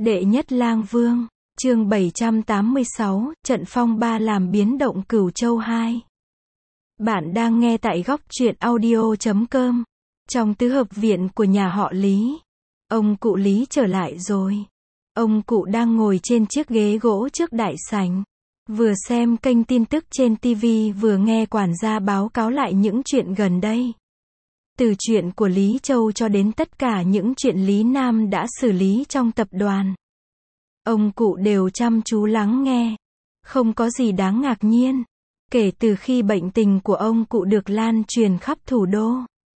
Đệ nhất lang vương, chương 786, trận phong ba làm biến động Cửu Châu 2. Bạn đang nghe tại góc truyện audio.com. Trong tứ hợp viện của nhà họ Lý, ông cụ Lý trở lại rồi. Ông cụ đang ngồi trên chiếc ghế gỗ trước đại sảnh, vừa xem kênh tin tức trên TV vừa nghe quản gia báo cáo lại những chuyện gần đây. Từ chuyện của Lý Châu cho đến tất cả những chuyện Lý Nam đã xử lý trong tập đoàn. Ông cụ đều chăm chú lắng nghe. Không có gì đáng ngạc nhiên. Kể từ khi bệnh tình của ông cụ được lan truyền khắp thủ đô,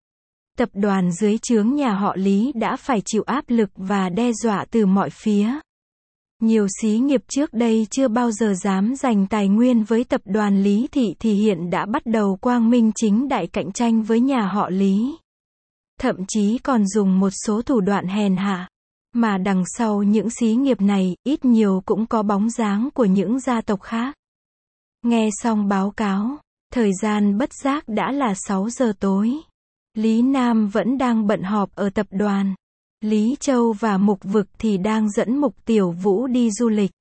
tập đoàn dưới trướng nhà họ Lý đã phải chịu áp lực và đe dọa từ mọi phía. Nhiều xí nghiệp trước đây chưa bao giờ dám dành tài nguyên với tập đoàn Lý Thị thì hiện đã bắt đầu quang minh chính đại cạnh tranh với nhà họ Lý. Thậm chí còn dùng một số thủ đoạn hèn hạ. Mà đằng sau những xí nghiệp này, ít nhiều cũng có bóng dáng của những gia tộc khác. Nghe xong báo cáo, thời gian bất giác đã là 6 giờ tối. Lý Nam vẫn đang bận họp ở tập đoàn. Lý Châu và Mục Vực thì đang dẫn Mục Tiểu Vũ đi du lịch.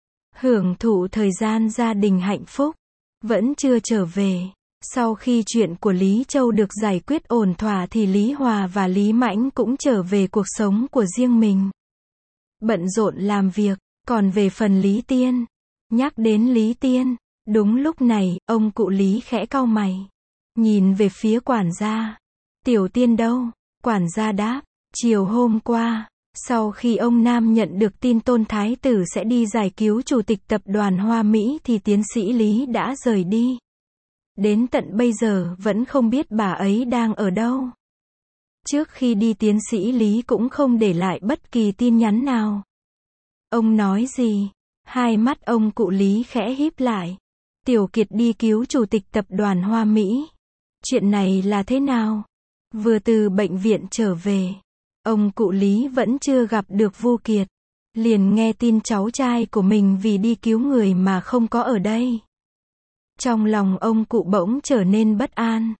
Hưởng thụ thời gian gia đình hạnh phúc. Vẫn chưa trở về. Sau khi chuyện của Lý Châu được giải quyết ổn thỏa thì Lý Hòa và Lý Mãnh cũng trở về cuộc sống của riêng mình. Bận rộn làm việc. Còn về phần Lý Tiên, nhắc đến Lý Tiên, đúng lúc này, ông cụ Lý khẽ cau mày. Nhìn về phía quản gia. Tiểu Tiên đâu? Quản gia đáp. Chiều hôm qua, sau khi ông Nam nhận được tin Tôn Thái Tử sẽ đi giải cứu chủ tịch tập đoàn Hoa Mỹ thì tiến sĩ Lý đã rời đi. Đến tận bây giờ vẫn không biết bà ấy đang ở đâu. Trước khi đi tiến sĩ Lý cũng không để lại bất kỳ tin nhắn nào. Ông nói gì? Hai mắt ông cụ Lý khẽ híp lại. Tiểu Kiệt đi cứu chủ tịch tập đoàn Hoa Mỹ. Chuyện này là thế nào? Vừa từ bệnh viện trở về, ông cụ Lý vẫn chưa gặp được Vu Kiệt. Liền nghe tin cháu trai của mình vì đi cứu người mà không có ở đây. Trong lòng ông cụ bỗng trở nên bất an.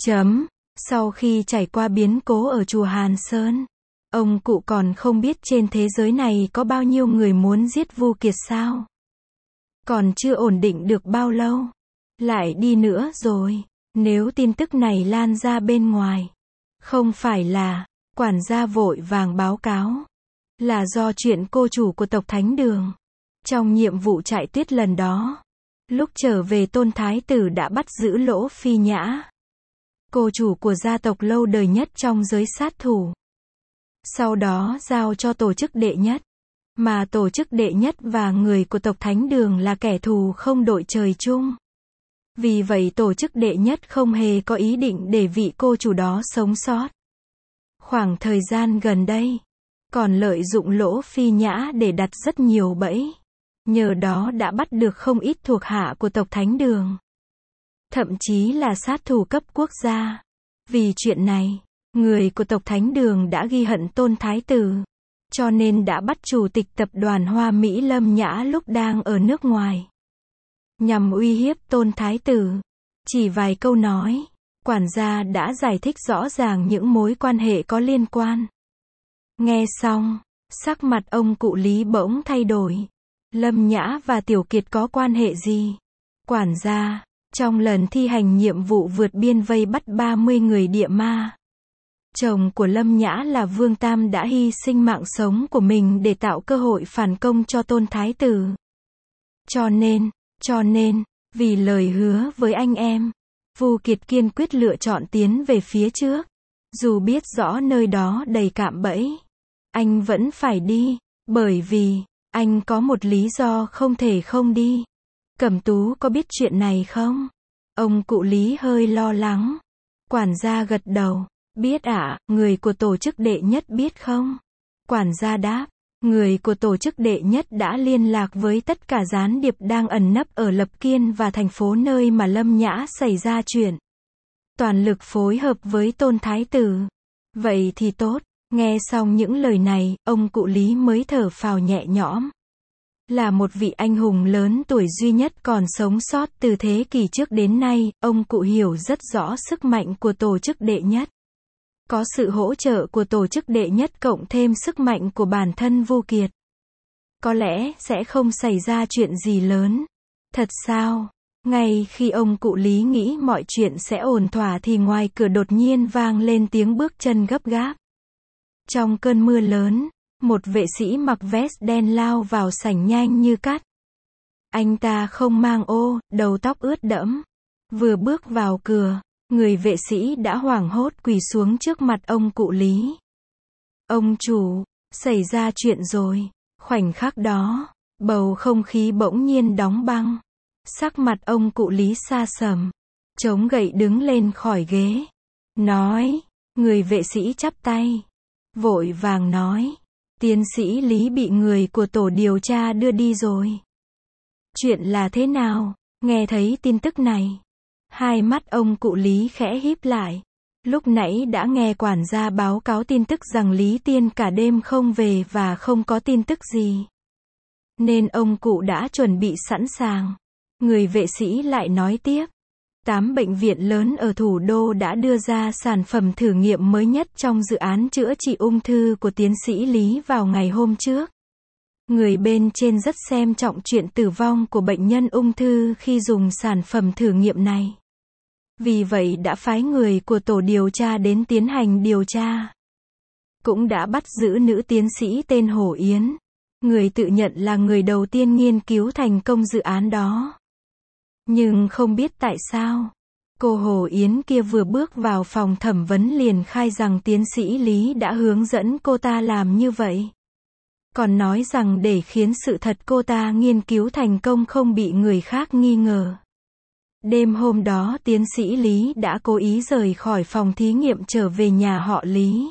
Sau khi trải qua biến cố ở chùa Hàn Sơn, ông cụ còn không biết trên thế giới này có bao nhiêu người muốn giết Vu Kiệt sao? Còn chưa ổn định được bao lâu, lại đi nữa rồi. Nếu tin tức này lan ra bên ngoài, không phải là, quản gia vội vàng báo cáo, là do chuyện cô chủ của tộc Thánh Đường. Trong nhiệm vụ chạy tuyết lần đó, lúc trở về Tôn Thái Tử đã bắt giữ Lỗ Phi Nhã, cô chủ của gia tộc lâu đời nhất trong giới sát thủ. Sau đó giao cho tổ chức đệ nhất. Mà tổ chức đệ nhất và người của tộc Thánh Đường là kẻ thù không đội trời chung. Vì vậy tổ chức đệ nhất không hề có ý định để vị cô chủ đó sống sót. Khoảng thời gian gần đây, còn lợi dụng Lỗ Phi Nhã để đặt rất nhiều bẫy. Nhờ đó đã bắt được không ít thuộc hạ của tộc Thánh Đường. Thậm chí là sát thủ cấp quốc gia. Vì chuyện này, người của tộc Thánh Đường đã ghi hận Tôn Thái Tử. Cho nên đã bắt chủ tịch tập đoàn Hoa Mỹ Lâm Nhã lúc đang ở nước ngoài. Nhằm uy hiếp Tôn Thái Tử. Chỉ vài câu nói, quản gia đã giải thích rõ ràng những mối quan hệ có liên quan. Nghe xong, sắc mặt ông cụ Lý bỗng thay đổi. Lâm Nhã và Tiểu Kiệt có quan hệ gì? Quản gia, trong lần thi hành nhiệm vụ vượt biên vây bắt 30 người địa ma, chồng của Lâm Nhã là Vương Tam đã hy sinh mạng sống của mình để tạo cơ hội phản công cho Tôn Thái Tử. Cho nên, vì lời hứa với anh em, Vu Kiệt kiên quyết lựa chọn tiến về phía trước. Dù biết rõ nơi đó đầy cạm bẫy, anh vẫn phải đi, bởi vì, anh có một lý do không thể không đi. Cẩm Tú có biết chuyện này không? Ông cụ Lý hơi lo lắng. Quản gia gật đầu. Biết ạ, người của tổ chức đệ nhất biết không? Quản gia đáp, người của tổ chức đệ nhất đã liên lạc với tất cả gián điệp đang ẩn nấp ở Lập Kiên và thành phố nơi mà Lâm Nhã xảy ra chuyện. Toàn lực phối hợp với Tôn Thái Tử. Vậy thì tốt. Nghe xong những lời này, ông cụ Lý mới thở phào nhẹ nhõm. Là một vị anh hùng lớn tuổi duy nhất còn sống sót từ thế kỷ trước đến nay, ông cụ hiểu rất rõ sức mạnh của tổ chức đệ nhất. Có sự hỗ trợ của tổ chức đệ nhất cộng thêm sức mạnh của bản thân Vu Kiệt. có lẽ sẽ không xảy ra chuyện gì lớn. Thật sao? Ngay khi ông cụ Lý nghĩ mọi chuyện sẽ ổn thỏa thì ngoài cửa đột nhiên vang lên tiếng bước chân gấp gáp. Trong cơn mưa lớn, một vệ sĩ mặc vest đen lao vào sảnh nhanh như cắt. Anh ta không mang ô, đầu tóc ướt đẫm. Vừa bước vào cửa, người vệ sĩ đã hoảng hốt quỳ xuống trước mặt ông cụ Lý. Ông chủ, xảy ra chuyện rồi. Khoảnh khắc đó, bầu không khí bỗng nhiên đóng băng. Sắc mặt ông cụ Lý xa sầm, chống gậy đứng lên khỏi ghế. Nói, người vệ sĩ chắp tay, vội vàng nói, tiến sĩ Lý bị người của tổ điều tra đưa đi rồi. Chuyện là thế nào? Nghe thấy tin tức này, hai mắt ông cụ Lý khẽ híp lại. Lúc nãy đã nghe quản gia báo cáo tin tức rằng Lý Tiên cả đêm không về và không có tin tức gì. Nên ông cụ đã chuẩn bị sẵn sàng. Người vệ sĩ lại nói tiếp. 8 bệnh viện lớn ở thủ đô đã đưa ra sản phẩm thử nghiệm mới nhất trong dự án chữa trị ung thư của tiến sĩ Lý vào ngày hôm trước. Người bên trên rất xem trọng chuyện tử vong của bệnh nhân ung thư khi dùng sản phẩm thử nghiệm này. Vì vậy đã phái người của tổ điều tra đến tiến hành điều tra. Cũng đã bắt giữ nữ tiến sĩ tên Hồ Yến. Người tự nhận là người đầu tiên nghiên cứu thành công dự án đó. Nhưng không biết tại sao, cô Hồ Yến kia vừa bước vào phòng thẩm vấn liền khai rằng tiến sĩ Lý đã hướng dẫn cô ta làm như vậy. Còn nói rằng để khiến sự thật cô ta nghiên cứu thành công không bị người khác nghi ngờ. Đêm hôm đó tiến sĩ Lý đã cố ý rời khỏi phòng thí nghiệm trở về nhà họ Lý.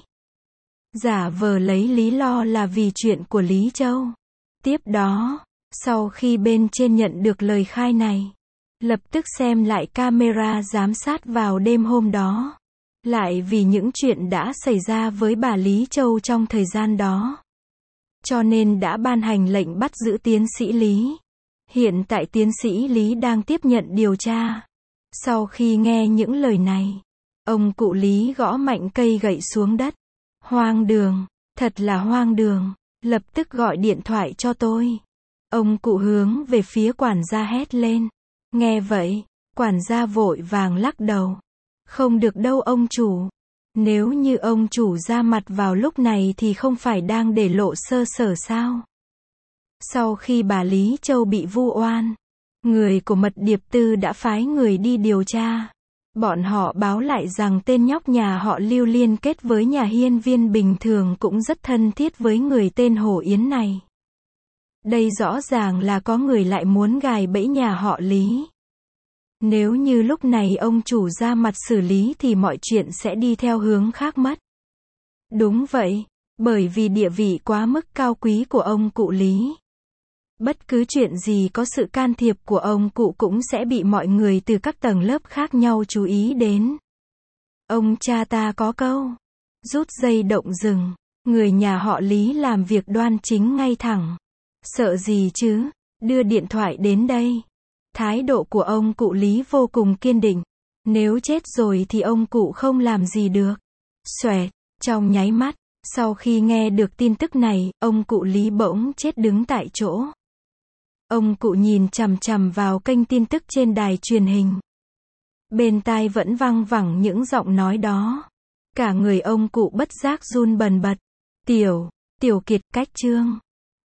Giả vờ lấy lý do là vì chuyện của Lý Châu. Tiếp đó, sau khi bên trên nhận được lời khai này, lập tức xem lại camera giám sát vào đêm hôm đó. Lại vì những chuyện đã xảy ra với bà Lý Châu trong thời gian đó. Cho nên đã ban hành lệnh bắt giữ tiến sĩ Lý. Hiện tại tiến sĩ Lý đang tiếp nhận điều tra. Sau khi nghe những lời này, ông cụ Lý gõ mạnh cây gậy xuống đất. Hoang đường, thật là hoang đường, lập tức gọi điện thoại cho tôi. Ông cụ hướng về phía quản gia hét lên. Nghe vậy, quản gia vội vàng lắc đầu. Không được đâu ông chủ. Nếu như ông chủ ra mặt vào lúc này thì không phải đang để lộ sơ sở sao? Sau khi bà Lý Châu bị vu oan, người của mật điệp tư đã phái người đi điều tra. Bọn họ báo lại rằng tên nhóc nhà họ Lưu liên kết với nhà hiên viên bình thường cũng rất thân thiết với người tên Hồ Yến này. Đây rõ ràng là có người lại muốn gài bẫy nhà họ Lý. Nếu như lúc này ông chủ ra mặt xử lý thì mọi chuyện sẽ đi theo hướng khác mất. Đúng vậy, bởi vì địa vị quá mức cao quý của ông cụ Lý. Bất cứ chuyện gì có sự can thiệp của ông cụ cũng sẽ bị mọi người từ các tầng lớp khác nhau chú ý đến. Ông cha ta có câu, rút dây động rừng, người nhà họ Lý làm việc đoan chính ngay thẳng. Sợ gì chứ, đưa điện thoại đến đây. Thái độ của ông cụ Lý vô cùng kiên định. Nếu chết rồi thì ông cụ không làm gì được. Xoẹt, trong nháy mắt, sau khi nghe được tin tức này, ông cụ Lý bỗng chết đứng tại chỗ. Ông cụ nhìn chằm chằm vào kênh tin tức trên đài truyền hình. Bên tai vẫn văng vẳng những giọng nói đó. Cả người ông cụ bất giác run bần bật. Tiểu Kiệt, cách chương.